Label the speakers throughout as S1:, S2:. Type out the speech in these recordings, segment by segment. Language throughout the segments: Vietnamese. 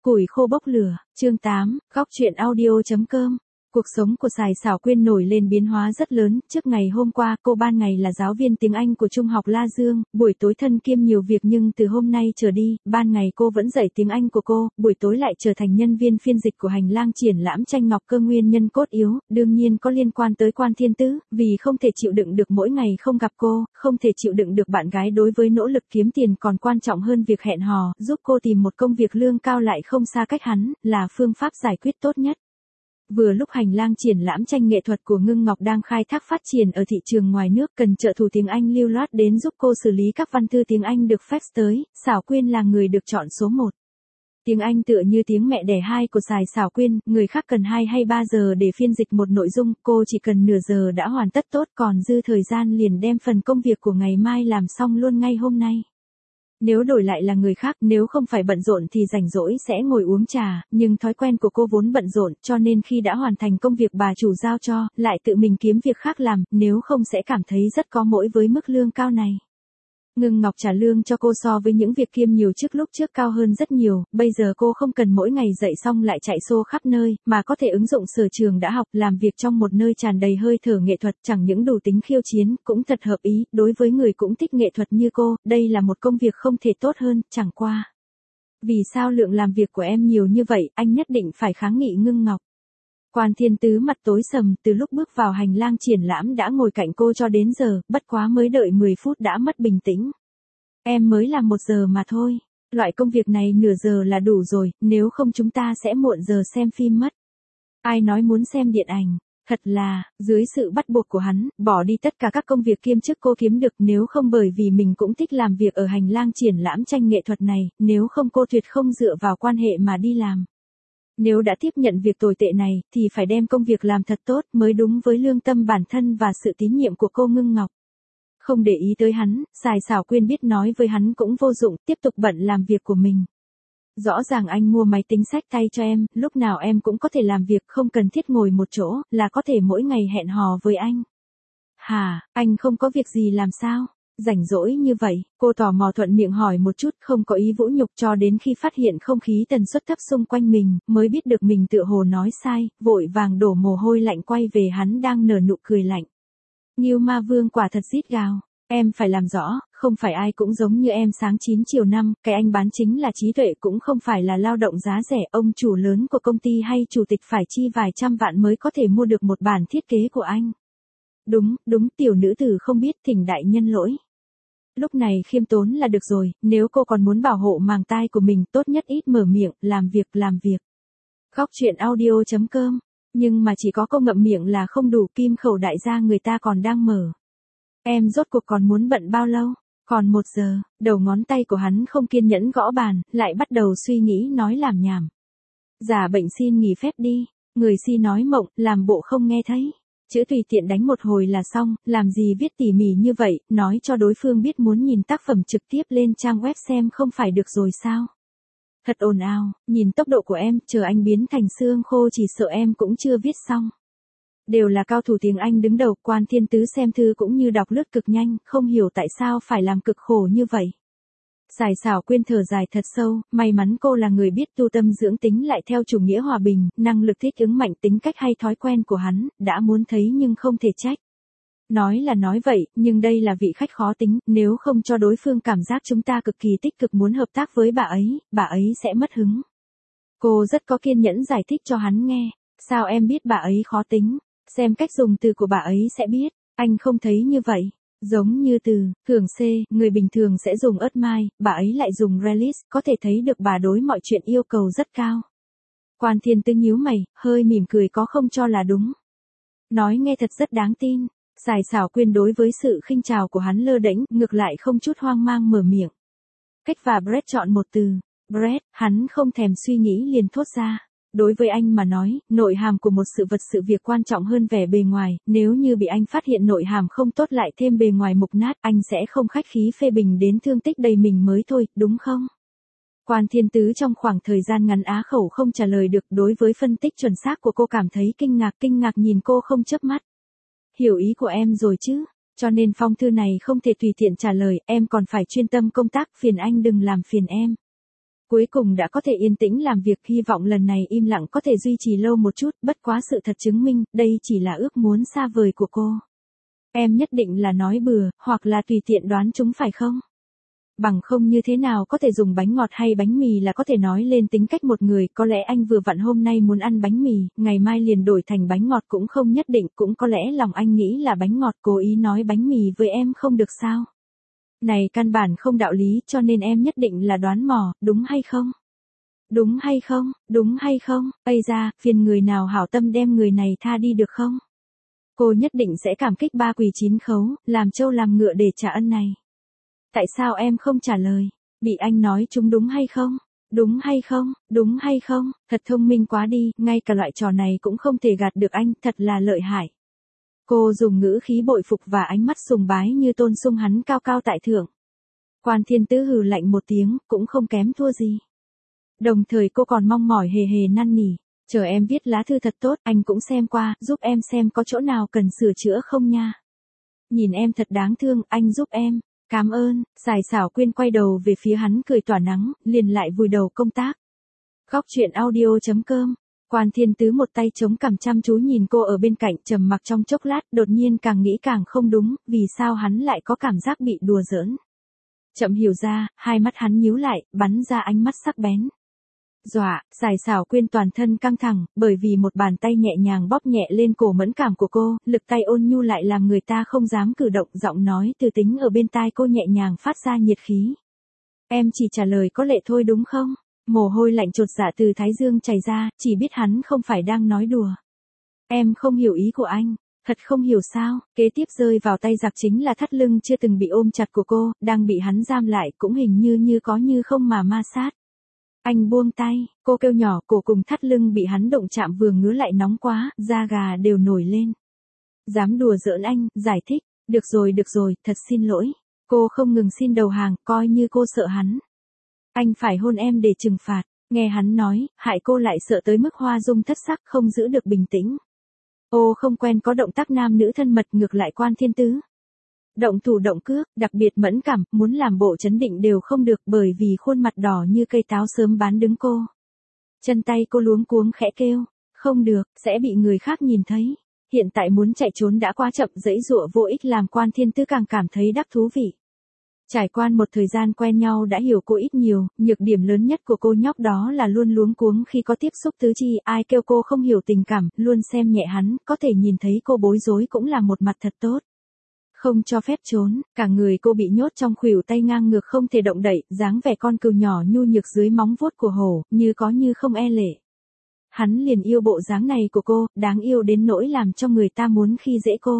S1: Củi khô bốc lửa, chương 8, góc truyện audio.com. Cuộc sống của Sài Xảo Quyên nổi lên biến hóa rất lớn, trước ngày hôm qua cô ban ngày là giáo viên tiếng Anh của Trung học La Dương, buổi tối thân kiêm nhiều việc nhưng từ hôm nay trở đi, ban ngày cô vẫn dạy tiếng Anh của cô, buổi tối lại trở thành nhân viên phiên dịch của hành lang triển lãm tranh Ngọc Cơ nguyên nhân cốt yếu, đương nhiên có liên quan tới Quan Thiên Tứ, vì không thể chịu đựng được mỗi ngày không gặp cô, không thể chịu đựng được bạn gái đối với nỗ lực kiếm tiền còn quan trọng hơn việc hẹn hò, giúp cô tìm một công việc lương cao lại không xa cách hắn, là phương pháp giải quyết tốt nhất. Vừa lúc hành lang triển lãm tranh nghệ thuật của Ngưng Ngọc đang khai thác phát triển ở thị trường ngoài nước cần trợ thủ tiếng Anh lưu loát đến giúp cô xử lý các văn thư tiếng Anh được fax tới, Xảo Quyên là người được chọn số 1. Tiếng Anh tựa như tiếng mẹ đẻ hai của Sài Xảo Quyên, người khác cần 2 hay 3 giờ để phiên dịch một nội dung, cô chỉ cần nửa giờ đã hoàn tất tốt còn dư thời gian liền đem phần công việc của ngày mai làm xong luôn ngay hôm nay. Nếu đổi lại là người khác, nếu không phải bận rộn thì rảnh rỗi sẽ ngồi uống trà, nhưng thói quen của cô vốn bận rộn, cho nên khi đã hoàn thành công việc bà chủ giao cho, lại tự mình kiếm việc khác làm, nếu không sẽ cảm thấy rất có lỗi với mức lương cao này. Ngưng Ngọc trả lương cho cô so với những việc kiêm nhiều trước lúc trước cao hơn rất nhiều, bây giờ cô không cần mỗi ngày dậy xong lại chạy xô khắp nơi, mà có thể ứng dụng sở trường đã học, làm việc trong một nơi tràn đầy hơi thở nghệ thuật, chẳng những đủ tính khiêu chiến, cũng thật hợp ý, đối với người cũng thích nghệ thuật như cô, đây là một công việc không thể tốt hơn, chẳng qua. Vì sao lượng làm việc của em nhiều như vậy, anh nhất định phải kháng nghị Ngưng Ngọc. Quan Thiên Tứ mặt tối sầm, từ lúc bước vào hành lang triển lãm đã ngồi cạnh cô cho đến giờ, bất quá mới đợi 10 phút đã mất bình tĩnh. Em mới làm 1 giờ mà thôi, loại công việc này nửa giờ là đủ rồi, nếu không chúng ta sẽ muộn giờ xem phim mất. Ai nói muốn xem điện ảnh, thật là, dưới sự bắt buộc của hắn, bỏ đi tất cả các công việc kiêm chức cô kiếm được nếu không bởi vì mình cũng thích làm việc ở hành lang triển lãm tranh nghệ thuật này, nếu không cô tuyệt không dựa vào quan hệ mà đi làm. Nếu đã tiếp nhận việc tồi tệ này, thì phải đem công việc làm thật tốt mới đúng với lương tâm bản thân và sự tín nhiệm của cô Ngưng Ngọc. Không để ý tới hắn, Sài Xảo Quyên biết nói với hắn cũng vô dụng, tiếp tục bận làm việc của mình. Rõ ràng anh mua máy tính xách tay cho em, lúc nào em cũng có thể làm việc không cần thiết ngồi một chỗ, là có thể mỗi ngày hẹn hò với anh. Hả, anh không có việc gì làm sao? Rảnh rỗi như vậy, cô tò mò thuận miệng hỏi một chút không có ý vũ nhục cho đến khi phát hiện không khí tần suất thấp xung quanh mình, mới biết được mình tựa hồ nói sai, vội vàng đổ mồ hôi lạnh quay về hắn đang nở nụ cười lạnh. Ngưu Ma Vương quả thật rít gào, em phải làm rõ, không phải ai cũng giống như em sáng 9 chiều 5, cái anh bán chính là trí tuệ cũng không phải là lao động giá rẻ, ông chủ lớn của công ty hay chủ tịch phải chi vài trăm vạn mới có thể mua được một bản thiết kế của anh. Đúng, tiểu nữ tử không biết, thỉnh đại nhân lỗi. Lúc này khiêm tốn là được rồi, nếu cô còn muốn bảo hộ màng tai của mình tốt nhất ít mở miệng, làm việc. Góc truyện audio.com, nhưng mà chỉ có câu ngậm miệng là không đủ, kim khẩu đại gia người ta còn đang mở. Em rốt cuộc còn muốn bận bao lâu? Còn 1 giờ, đầu ngón tay của hắn không kiên nhẫn gõ bàn, lại bắt đầu suy nghĩ nói làm nhảm. Giả bệnh xin nghỉ phép đi, người si nói mộng, làm bộ không nghe thấy. Chữ tùy tiện đánh một hồi là xong, làm gì viết tỉ mỉ như vậy, nói cho đối phương biết muốn nhìn tác phẩm trực tiếp lên trang web xem không phải được rồi sao? Thật ồn ào, nhìn tốc độ của em, chờ anh biến thành xương khô chỉ sợ em cũng chưa viết xong. Đều là cao thủ tiếng Anh đứng đầu, Quan Thiên Tứ xem thư cũng như đọc lướt cực nhanh, không hiểu tại sao phải làm cực khổ như vậy. Sài Xảo Quyên thở dài thật sâu, may mắn cô là người biết tu tâm dưỡng tính lại theo chủ nghĩa hòa bình, năng lực thích ứng mạnh tính cách hay thói quen của hắn, đã muốn thấy nhưng không thể trách. Nói là nói vậy, nhưng đây là vị khách khó tính, nếu không cho đối phương cảm giác chúng ta cực kỳ tích cực muốn hợp tác với bà ấy sẽ mất hứng. Cô rất có kiên nhẫn giải thích cho hắn nghe, sao em biết bà ấy khó tính, xem cách dùng từ của bà ấy sẽ biết, anh không thấy như vậy. Giống như từ, thường C, người bình thường sẽ dùng ớt mai, bà ấy lại dùng relish, có thể thấy được bà đối mọi chuyện yêu cầu rất cao. Quan Thiên Tứ nhíu mày, hơi mỉm cười có không cho là đúng. Nói nghe thật rất đáng tin, Sài Xảo Quyên đối với sự khinh chào của hắn lơ đễnh, ngược lại không chút hoang mang mở miệng. Cách và Brett chọn một từ, Brett, hắn không thèm suy nghĩ liền thốt ra. Đối với anh mà nói, nội hàm của một sự việc quan trọng hơn vẻ bề ngoài, nếu như bị anh phát hiện nội hàm không tốt lại thêm bề ngoài mục nát, anh sẽ không khách khí phê bình đến thương tích đầy mình mới thôi, đúng không? Quan Thiên Tứ trong khoảng thời gian ngắn á khẩu không trả lời được, đối với phân tích chuẩn xác của cô cảm thấy kinh ngạc nhìn cô không chớp mắt. Hiểu ý của em rồi chứ, cho nên phong thư này không thể tùy tiện trả lời, em còn phải chuyên tâm công tác, phiền anh đừng làm phiền em. Cuối cùng đã có thể yên tĩnh làm việc, hy vọng lần này im lặng có thể duy trì lâu một chút, bất quá sự thật chứng minh, đây chỉ là ước muốn xa vời của cô. Em nhất định là nói bừa, hoặc là tùy tiện đoán chúng phải không? Bằng không như thế nào có thể dùng bánh ngọt hay bánh mì là có thể nói lên tính cách một người, có lẽ anh vừa vặn hôm nay muốn ăn bánh mì, ngày mai liền đổi thành bánh ngọt cũng không nhất định, cũng có lẽ lòng anh nghĩ là bánh ngọt cố ý nói bánh mì với em không được sao? Này căn bản không đạo lý cho nên em nhất định là đoán mò, đúng hay không? Đúng hay không, đúng hay không, ây ra, phiền người nào hảo tâm đem người này tha đi được không? Cô nhất định sẽ cảm kích ba quỳ chín khấu, làm trâu làm ngựa để trả ân này. Tại sao em không trả lời? Bị anh nói chúng đúng hay không? Đúng hay không? Đúng hay không? Thật thông minh quá đi, ngay cả loại trò này cũng không thể gạt được anh, thật là lợi hại. Cô dùng ngữ khí bội phục và ánh mắt sùng bái như tôn sung hắn cao cao tại thượng. Quan Thiên Tứ hừ lạnh một tiếng, cũng không kém thua gì. Đồng thời cô còn mong mỏi hề hề năn nỉ, chờ em viết lá thư thật tốt, anh cũng xem qua, giúp em xem có chỗ nào cần sửa chữa không nha. Nhìn em thật đáng thương, anh giúp em. Cảm ơn, Sài Xảo Quyên quay đầu về phía hắn cười tỏa nắng, liền lại vùi đầu công tác. Góc truyện audio.com. Quan Thiên Tứ một tay chống cằm chăm chú nhìn cô ở bên cạnh, trầm mặc trong chốc lát, đột nhiên càng nghĩ càng không đúng, vì sao hắn lại có cảm giác bị đùa giỡn. Chậm hiểu ra, hai mắt hắn nhíu lại, bắn ra ánh mắt sắc bén. Dọa, Sài Xảo Quyên toàn thân căng thẳng, bởi vì một bàn tay nhẹ nhàng bóp nhẹ lên cổ mẫn cảm của cô, lực tay ôn nhu lại làm người ta không dám cử động, giọng nói từ tính ở bên tai cô nhẹ nhàng phát ra nhiệt khí. Em chỉ trả lời có lệ thôi đúng không? Mồ hôi lạnh chột dạ từ thái dương chảy ra, chỉ biết hắn không phải đang nói đùa. Em không hiểu ý của anh. Thật không hiểu sao, kế tiếp rơi vào tay giặc chính là thắt lưng chưa từng bị ôm chặt của cô, đang bị hắn giam lại, cũng hình như có như không mà ma sát. Anh buông tay, cô kêu nhỏ, cổ cùng thắt lưng bị hắn động chạm vừa ngứa lại nóng quá, da gà đều nổi lên. Dám đùa giỡn anh, giải thích, được rồi, thật xin lỗi. Cô không ngừng xin đầu hàng, coi như cô sợ hắn. Anh phải hôn em để trừng phạt, nghe hắn nói, hại cô lại sợ tới mức hoa dung thất sắc không giữ được bình tĩnh. Ô không quen có động tác nam nữ thân mật ngược lại Quan Thiên Tứ. Động thủ động cước, đặc biệt mẫn cảm, muốn làm bộ chấn định đều không được bởi vì khuôn mặt đỏ như cây táo sớm bán đứng cô. Chân tay cô luống cuống khẽ kêu, không được, sẽ bị người khác nhìn thấy. Hiện tại muốn chạy trốn đã quá chậm, giãy giụa vô ích làm Quan Thiên Tứ càng cảm thấy đắc thú vị. Trải qua một thời gian quen nhau đã hiểu cô ít nhiều, nhược điểm lớn nhất của cô nhóc đó là luôn luống cuống khi có tiếp xúc tứ chi, ai kêu cô không hiểu tình cảm, luôn xem nhẹ hắn, có thể nhìn thấy cô bối rối cũng là một mặt thật tốt. Không cho phép trốn, cả người cô bị nhốt trong khuỷu tay ngang ngược không thể động đậy, dáng vẻ con cừu nhỏ nhu nhược dưới móng vuốt của hổ, như có như không e lệ. Hắn liền yêu bộ dáng này của cô, đáng yêu đến nỗi làm cho người ta muốn khi dễ cô.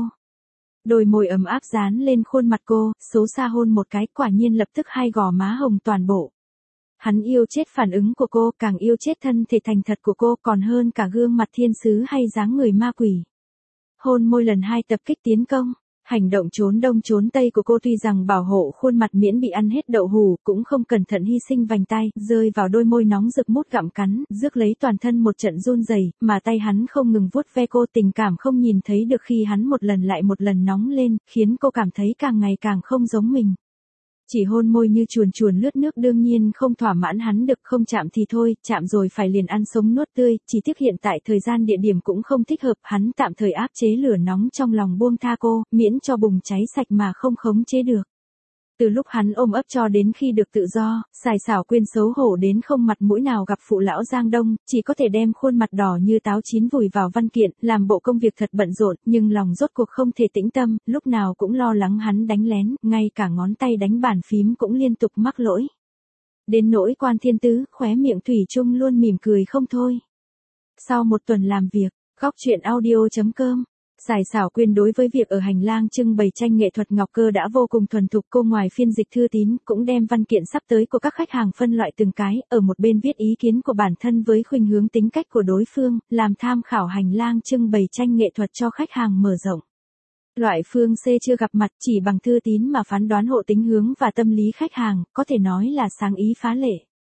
S1: Đôi môi ấm áp dán lên khuôn mặt cô, xấu xa hôn một cái, quả nhiên lập tức hai gò má hồng toàn bộ. Hắn yêu chết phản ứng của cô, càng yêu chết thân thể thành thật của cô, còn hơn cả gương mặt thiên sứ hay dáng người ma quỷ. Hôn môi lần hai tập kích tiến công. Hành động trốn đông trốn tây của cô tuy rằng bảo hộ khuôn mặt miễn bị ăn hết đậu hù, cũng không cẩn thận hy sinh vành tay, rơi vào đôi môi nóng rực mút gặm cắn, rước lấy toàn thân một trận run rẩy, mà tay hắn không ngừng vuốt ve cô, tình cảm không nhìn thấy được khi hắn một lần lại một lần nóng lên, khiến cô cảm thấy càng ngày càng không giống mình. Chỉ hôn môi như chuồn chuồn lướt nước đương nhiên không thỏa mãn hắn được, không chạm thì thôi, chạm rồi phải liền ăn sống nuốt tươi, chỉ tiếc hiện tại thời gian địa điểm cũng không thích hợp, hắn tạm thời áp chế lửa nóng trong lòng buông tha cô, miễn cho bùng cháy sạch mà không khống chế được. Từ lúc hắn ôm ấp cho đến khi được tự do, Sài Xảo Quyên xấu hổ đến không mặt mũi nào gặp phụ lão Giang Đông, chỉ có thể đem khuôn mặt đỏ như táo chín vùi vào văn kiện, làm bộ công việc thật bận rộn, nhưng lòng rốt cuộc không thể tĩnh tâm, lúc nào cũng lo lắng hắn đánh lén, ngay cả ngón tay đánh bàn phím cũng liên tục mắc lỗi. Đến nỗi Quan Thiên Tứ, khóe miệng thủy chung luôn mỉm cười không thôi. Sau một tuần làm việc, góc truyện audio.com. Sài Xảo Quyên đối với việc ở hành lang trưng bày tranh nghệ thuật ngọc cơ đã vô cùng thuần thục, cô ngoài phiên dịch thư tín, cũng đem văn kiện sắp tới của các khách hàng phân loại từng cái, ở một bên viết ý kiến của bản thân với khuynh hướng tính cách của đối phương, làm tham khảo hành lang trưng bày tranh nghệ thuật cho khách hàng mở rộng. Loại phương C chưa gặp mặt, chỉ bằng thư tín mà phán đoán hộ tính hướng và tâm lý khách hàng, có thể nói là sáng ý phá lệ.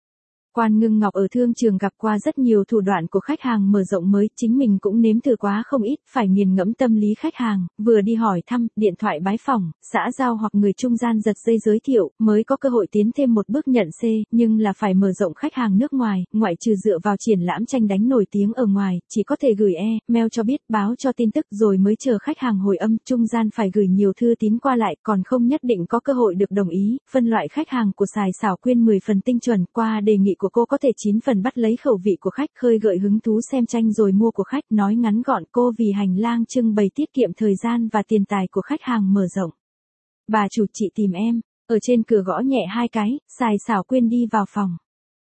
S1: Quan Ngưng Ngọc ở thương trường gặp qua rất nhiều thủ đoạn của khách hàng mở rộng mới, chính mình cũng nếm thử quá không ít, phải nghiền ngẫm tâm lý khách hàng, vừa đi hỏi thăm, điện thoại bái phỏng, xã giao hoặc người trung gian giật dây giới thiệu, mới có cơ hội tiến thêm một bước nhận C, nhưng là phải mở rộng khách hàng nước ngoài, ngoại trừ dựa vào triển lãm tranh đánh nổi tiếng ở ngoài, chỉ có thể gửi mail cho biết, báo cho tin tức rồi mới chờ khách hàng hồi âm, trung gian phải gửi nhiều thư tín qua lại, còn không nhất định có cơ hội được đồng ý, phân loại khách hàng của Sài Xảo Quyên 10 phần tinh chuẩn, qua đề nghị của cô có thể 9 phần bắt lấy khẩu vị của khách, khơi gợi hứng thú xem tranh rồi mua của khách, nói ngắn gọn cô vì hành lang trưng bày tiết kiệm thời gian và tiền tài của khách hàng mở rộng. Bà chủ chị tìm em, ở trên cửa gõ nhẹ 2 cái, Sài Xảo Quyên đi vào phòng.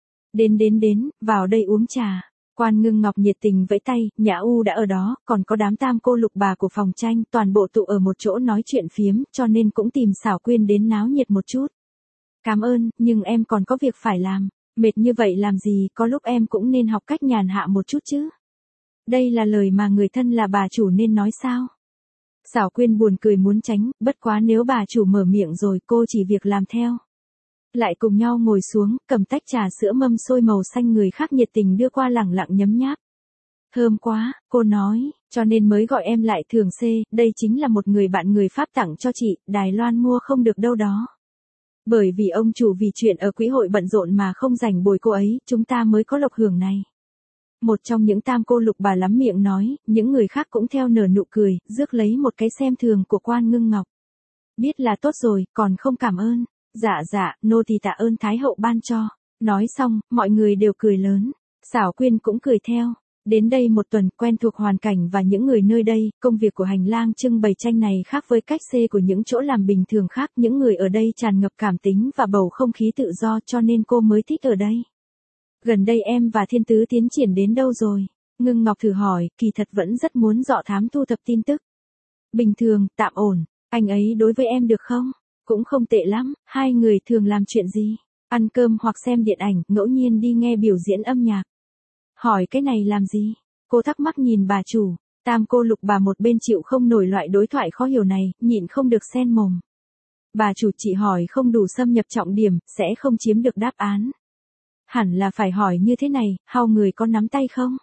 S1: Đến, vào đây uống trà. Quan Ngưng Ngọc nhiệt tình vẫy tay, Nhã U đã ở đó, còn có đám tam cô lục bà của phòng tranh, toàn bộ tụ ở một chỗ nói chuyện phiếm, cho nên cũng tìm Xảo Quyên đến náo nhiệt một chút. Cảm ơn, nhưng em còn có việc phải làm. Mệt như vậy làm gì, có lúc em cũng nên học cách nhàn hạ một chút chứ. Đây là lời mà người thân là bà chủ nên nói sao? Xảo Quyên buồn cười muốn tránh, bất quá nếu bà chủ mở miệng rồi cô chỉ việc làm theo. Lại cùng nhau ngồi xuống, cầm tách trà sữa mâm sôi màu xanh người khác nhiệt tình đưa qua lẳng lặng nhấm nháp. Thơm quá, cô nói, cho nên mới gọi em lại thường C, đây chính là một người bạn người Pháp tặng cho chị, Đài Loan mua không được đâu đó. Bởi vì ông chủ vì chuyện ở quỹ hội bận rộn mà không rảnh bồi cô ấy, chúng ta mới có lộc hưởng này. Một trong những tam cô lục bà lắm miệng nói, những người khác cũng theo nở nụ cười, rước lấy một cái xem thường của Quan Ngưng Ngọc. Biết là tốt rồi, còn không cảm ơn. Dạ, nô tỳ tạ ơn Thái hậu ban cho. Nói xong, mọi người đều cười lớn. Xảo Quyên cũng cười theo. Đến đây một tuần, quen thuộc hoàn cảnh và những người nơi đây, công việc của hành lang trưng bày tranh này khác với cách C của những chỗ làm bình thường khác, những người ở đây tràn ngập cảm tính và bầu không khí tự do cho nên cô mới thích ở đây. Gần đây em và Thiên Tứ tiến triển đến đâu rồi? Ngưng Ngọc thử hỏi, kỳ thật vẫn rất muốn dọ thám thu thập tin tức. Bình thường, tạm ổn, anh ấy đối với em được không? Cũng không tệ lắm, hai người thường làm chuyện gì? Ăn cơm hoặc xem điện ảnh, ngẫu nhiên đi nghe biểu diễn âm nhạc. Hỏi cái này làm gì? Cô thắc mắc nhìn bà chủ, tam cô lục bà một bên chịu không nổi loại đối thoại khó hiểu này, nhịn không được xen mồm. Bà chủ chị hỏi không đủ xâm nhập trọng điểm, sẽ không chiếm được đáp án. Hẳn là phải hỏi như thế này, hao người có nắm tay không?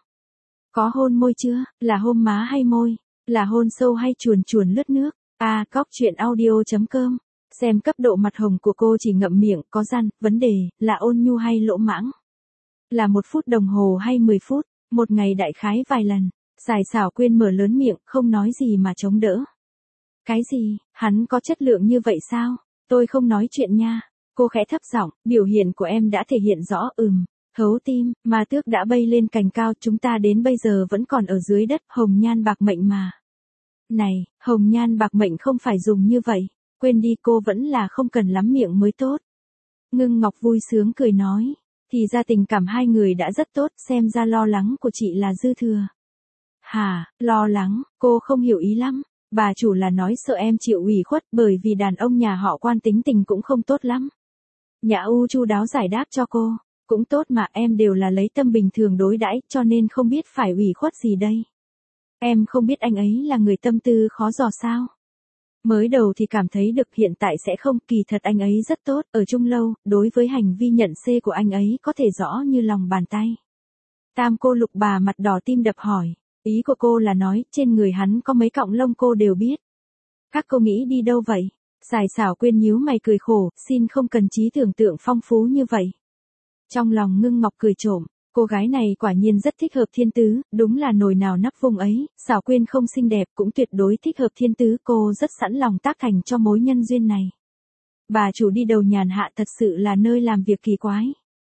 S1: Có hôn môi chưa? Là hôn má hay môi? Là hôn sâu hay chuồn chuồn lướt nước? Cóc truyện audio.com. Xem cấp độ mặt hồng của cô chỉ ngậm miệng, có răn, vấn đề, là ôn nhu hay lỗ mãng? Là 1 phút đồng hồ hay 10 phút? Một ngày đại khái vài lần. Sài Xảo Quyên mở lớn miệng, không nói gì mà chống đỡ. Cái gì, hắn có chất lượng như vậy sao? Tôi không nói chuyện nha. Cô khẽ thấp giọng, biểu hiện của em đã thể hiện rõ, thấu tim, mà tước đã bay lên cành cao, chúng ta đến bây giờ vẫn còn ở dưới đất, hồng nhan bạc mệnh mà. Này, hồng nhan bạc mệnh không phải dùng như vậy, quên đi, cô vẫn là không cần lắm miệng mới tốt. Ngưng Ngọc vui sướng cười nói, thì ra tình cảm hai người đã rất tốt, xem ra lo lắng của chị là dư thừa. Hả, lo lắng, cô không hiểu ý lắm. Bà chủ là nói sợ em chịu ủy khuất bởi vì đàn ông nhà họ Quan tính tình cũng không tốt lắm. Nhã U chu đáo giải đáp cho cô, cũng tốt mà, em đều là lấy tâm bình thường đối đãi, cho nên không biết phải ủy khuất gì đây. Em không biết anh ấy là người tâm tư khó dò sao? Mới đầu thì cảm thấy được, hiện tại sẽ không, kỳ thật anh ấy rất tốt, ở chung lâu, đối với hành vi nhận C của anh ấy có thể rõ như lòng bàn tay. Tam cô lục bà mặt đỏ tim đập hỏi, ý của cô là nói, trên người hắn có mấy cọng lông cô đều biết. Các cô nghĩ đi đâu vậy? Sài Xảo Quyên nhíu mày cười khổ, xin không cần trí tưởng tượng phong phú như vậy. Trong lòng Ngưng Ngọc cười trộm, cô gái này quả nhiên rất thích hợp Thiên Tứ, đúng là nồi nào nắp vung ấy, Xảo Quyên không xinh đẹp cũng tuyệt đối thích hợp Thiên Tứ, cô rất sẵn lòng tác thành cho mối nhân duyên này. Bà chủ đi đầu nhàn hạ thật sự là nơi làm việc kỳ quái.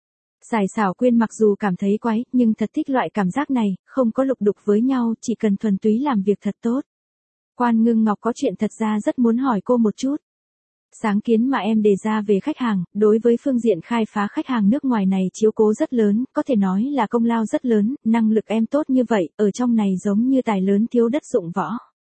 S1: Sài Xảo Quyên mặc dù cảm thấy quái, nhưng thật thích loại cảm giác này, không có lục đục với nhau, chỉ cần thuần túy làm việc thật tốt. Quan Ngưng Ngọc có chuyện thật ra rất muốn hỏi cô một chút. Sáng kiến mà em đề ra về khách hàng, đối với phương diện khai phá khách hàng nước ngoài này chiếu cố rất lớn, có thể nói là công lao rất lớn, năng lực em tốt như vậy, ở trong này giống như tài lớn thiếu đất dụng võ.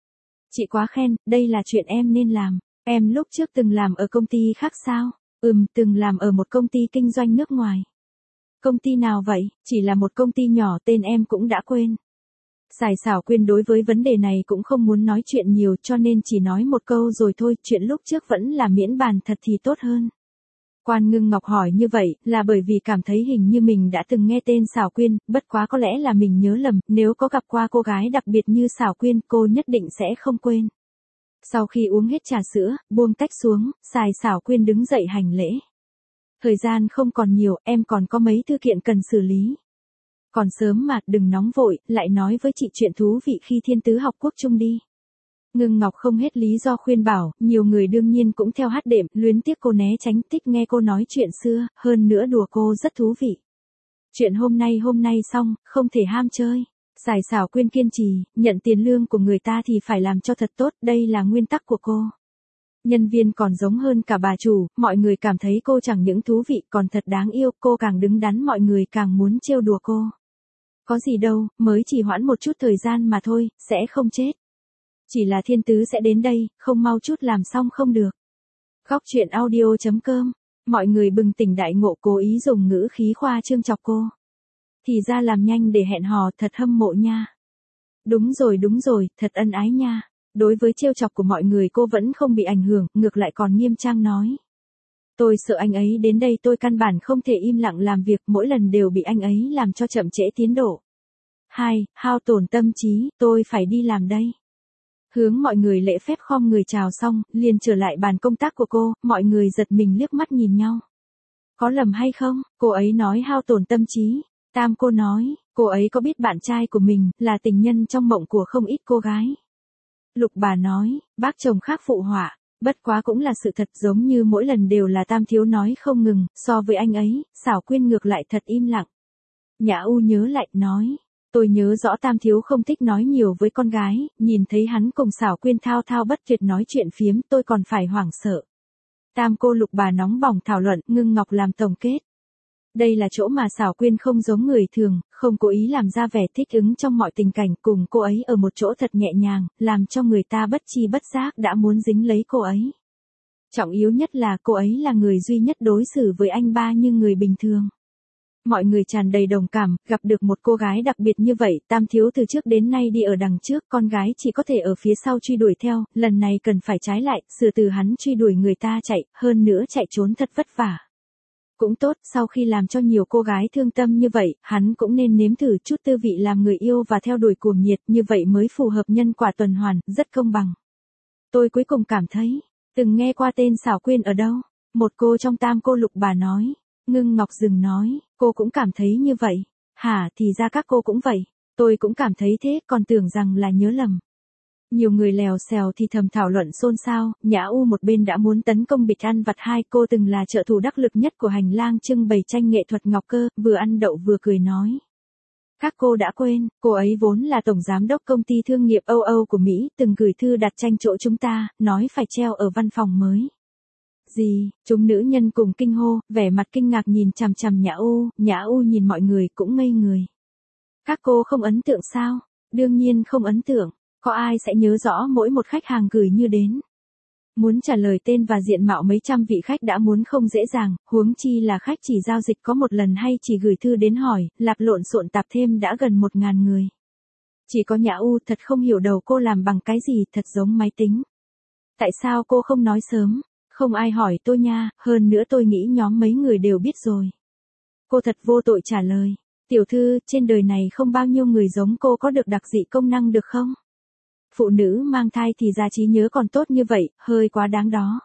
S1: Chị quá khen, đây là chuyện em nên làm. Em lúc trước từng làm ở công ty khác sao? Từng làm ở một công ty kinh doanh nước ngoài. Công ty nào vậy? Chỉ là một công ty nhỏ, tên em cũng đã quên. Sài Xảo Quyên đối với vấn đề này cũng không muốn nói chuyện nhiều, cho nên chỉ nói một câu rồi thôi, chuyện lúc trước vẫn là miễn bàn thật thì tốt hơn. Quan Ngưng Ngọc hỏi như vậy, là bởi vì cảm thấy hình như mình đã từng nghe tên Sảo Quyên, bất quá có lẽ là mình nhớ lầm, nếu có gặp qua cô gái đặc biệt như Sảo Quyên, cô nhất định sẽ không quên. Sau khi uống hết trà sữa, buông tách xuống, Sảo Quyên đứng dậy hành lễ. Thời gian không còn nhiều, em còn có mấy thư kiện cần xử lý. Còn sớm mà, đừng nóng vội, lại nói với chị chuyện thú vị khi Thiên Tứ học quốc trung đi. Ngưng Ngọc không hết lý do khuyên bảo, nhiều người đương nhiên cũng theo hát đệm, luyến tiếc cô né tránh, thích nghe cô nói chuyện xưa, hơn nữa đùa cô rất thú vị. Chuyện hôm nay xong, không thể ham chơi. Sảo Quyên kiên trì, nhận tiền lương của người ta thì phải làm cho thật tốt, đây là nguyên tắc của cô. Nhân viên còn giống hơn cả bà chủ, mọi người cảm thấy cô chẳng những thú vị còn thật đáng yêu, cô càng đứng đắn mọi người càng muốn trêu đùa cô. Có gì đâu, mới chỉ hoãn một chút thời gian mà thôi, sẽ không chết. Chỉ là Thiên Tứ sẽ đến đây, không mau chút làm xong không được. Góc truyện audio.com, mọi người bừng tỉnh đại ngộ cố ý dùng ngữ khí khoa trương chọc cô. Thì ra làm nhanh để hẹn hò, thật hâm mộ nha. Đúng rồi, thật ân ái nha. Đối với trêu chọc của mọi người cô vẫn không bị ảnh hưởng, ngược lại còn nghiêm trang nói. Tôi sợ anh ấy đến đây tôi căn bản không thể im lặng làm việc, mỗi lần đều bị anh ấy làm cho chậm trễ tiến độ. Hao tổn tâm trí, tôi phải đi làm đây. Hướng mọi người lễ phép khom người chào xong, liền trở lại bàn công tác của cô, mọi người giật mình liếc mắt nhìn nhau. Có lầm hay không, cô ấy nói hao tổn tâm trí. Tam cô nói, cô ấy có biết bạn trai của mình là tình nhân trong mộng của không ít cô gái. Lục bà nói, bác chồng khác phụ họa, bất quá cũng là sự thật giống như mỗi lần đều là Tam thiếu nói không ngừng, so với anh ấy, Sảo Quyên ngược lại thật im lặng. Nhã U nhớ lại, nói, tôi nhớ rõ Tam thiếu không thích nói nhiều với con gái, nhìn thấy hắn cùng Sảo Quyên thao thao bất tuyệt nói chuyện phiếm tôi còn phải hoảng sợ. Tam cô Lục bà nóng bỏng thảo luận, Ngưng Ngọc làm tổng kết. Đây là chỗ mà Sảo Quyên không giống người thường, không cố ý làm ra vẻ thích ứng trong mọi tình cảnh, cùng cô ấy ở một chỗ thật nhẹ nhàng, làm cho người ta bất chi bất giác đã muốn dính lấy cô ấy. Trọng yếu nhất là cô ấy là người duy nhất đối xử với anh ba như người bình thường. Mọi người tràn đầy đồng cảm, gặp được một cô gái đặc biệt như vậy, Tam thiếu từ trước đến nay đi ở đằng trước, con gái chỉ có thể ở phía sau truy đuổi theo, lần này cần phải trái lại, sửa từ hắn truy đuổi người ta chạy, hơn nữa chạy trốn thật vất vả. Cũng tốt, sau khi làm cho nhiều cô gái thương tâm như vậy, hắn cũng nên nếm thử chút tư vị làm người yêu và theo đuổi cuồng nhiệt, như vậy mới phù hợp nhân quả tuần hoàn, rất công bằng. Tôi cuối cùng cảm thấy, từng nghe qua tên Sảo Quyên ở đâu? Một cô trong Tam cô Lục bà nói. Ngưng Ngọc dừng nói, cô cũng cảm thấy như vậy. Hả, thì ra các cô cũng vậy. Tôi cũng cảm thấy thế, còn tưởng rằng là nhớ lầm. Nhiều người lèo xèo thì thầm thảo luận xôn xao, Nhã U một bên đã muốn tấn công bịch ăn vặt hai, cô từng là trợ thủ đắc lực nhất của hành lang trưng bày tranh nghệ thuật Ngọc Cơ, vừa ăn đậu vừa cười nói. Các cô đã quên, cô ấy vốn là tổng giám đốc công ty thương nghiệp Âu của Mỹ, từng gửi thư đặt tranh chỗ chúng ta, nói phải treo ở văn phòng mới. Gì, chúng nữ nhân cùng kinh hô, vẻ mặt kinh ngạc nhìn chằm chằm Nhã U nhìn mọi người cũng ngây người. Các cô không ấn tượng sao? Đương nhiên không ấn tượng. Có ai sẽ nhớ rõ mỗi một khách hàng gửi như đến. Muốn trả lời tên và diện mạo mấy trăm vị khách đã muốn không dễ dàng, huống chi là khách chỉ giao dịch có một lần hay chỉ gửi thư đến hỏi, lạp lộn xộn tạp thêm đã gần 1000 người. Chỉ có Nhã U thật không hiểu đầu cô làm bằng cái gì, thật giống máy tính. Tại sao cô không nói sớm? Không ai hỏi tôi nha, hơn nữa tôi nghĩ nhóm mấy người đều biết rồi. Cô thật vô tội trả lời. Tiểu thư, trên đời này không bao nhiêu người giống cô có được đặc dị công năng được không? Phụ nữ mang thai thì ra trí nhớ còn tốt như vậy, hơi quá đáng đó.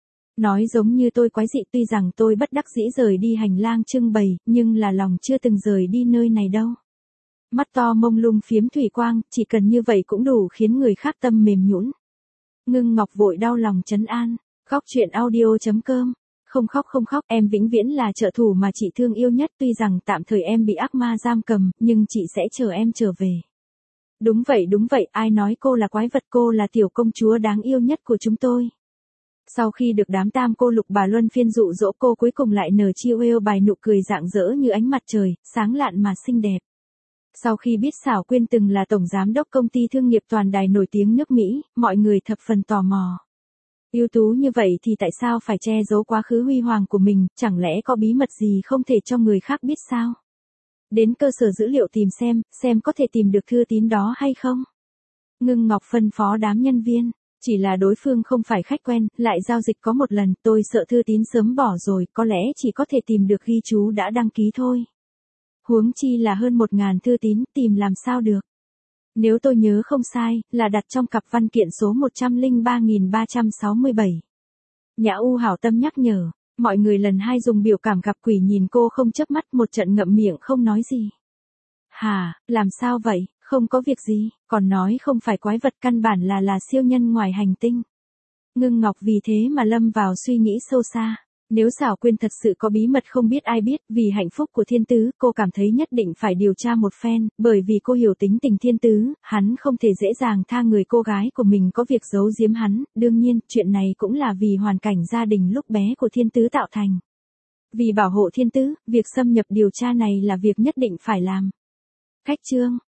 S1: Nói giống như tôi quái dị, tuy rằng tôi bất đắc dĩ rời đi hành lang trưng bày, nhưng là lòng chưa từng rời đi nơi này đâu. Mắt to mông lung phiếm thủy quang, chỉ cần như vậy cũng đủ khiến người khác tâm mềm nhũn. Ngưng Ngọc vội đau lòng trấn an. Góc truyện audio.com. Không khóc, em vĩnh viễn là trợ thủ mà chị thương yêu nhất, tuy rằng tạm thời em bị ác ma giam cầm, nhưng chị sẽ chờ em trở về. Đúng vậy, ai nói cô là quái vật, cô là tiểu công chúa đáng yêu nhất của chúng tôi. Sau khi được đám Tam cô Lục bà luân phiên dụ dỗ, cô cuối cùng lại nở chiêu êu bài nụ cười rạng rỡ như ánh mặt trời, sáng lạn mà xinh đẹp. Sau khi biết Sảo Quyên từng là tổng giám đốc công ty thương nghiệp toàn đài nổi tiếng nước Mỹ, mọi người thập phần tò mò. Ưu tú như vậy thì tại sao phải che giấu quá khứ huy hoàng của mình, chẳng lẽ có bí mật gì không thể cho người khác biết sao? Đến cơ sở dữ liệu tìm xem có thể tìm được thư tín đó hay không? Ngưng Ngọc phân phó đám nhân viên, Chỉ là đối phương không phải khách quen, lại giao dịch có một lần, tôi sợ thư tín sớm bỏ rồi, có lẽ chỉ có thể tìm được ghi chú đã đăng ký thôi. Huống chi là hơn 1.000 thư tín, tìm làm sao được. Nếu tôi nhớ không sai, là đặt trong cặp văn kiện số 103.367. Nhã U hảo tâm nhắc nhở, mọi người lần hai dùng biểu cảm gặp quỷ nhìn cô không chớp mắt, một trận ngậm miệng không nói gì. Hả, làm sao vậy, không có việc gì, còn nói không phải quái vật, căn bản là siêu nhân ngoài hành tinh. Ngưng Ngọc vì thế mà lâm vào suy nghĩ sâu xa. Nếu Xảo Quyên thật sự có bí mật không biết ai biết, vì hạnh phúc của Thiên Tứ, cô cảm thấy nhất định phải điều tra một phen, bởi vì cô hiểu tính tình Thiên Tứ, hắn không thể dễ dàng tha người cô gái của mình có việc giấu giếm hắn, đương nhiên, chuyện này cũng là vì hoàn cảnh gia đình lúc bé của Thiên Tứ tạo thành. Vì bảo hộ Thiên Tứ, việc xâm nhập điều tra này là việc nhất định phải làm. Khách chương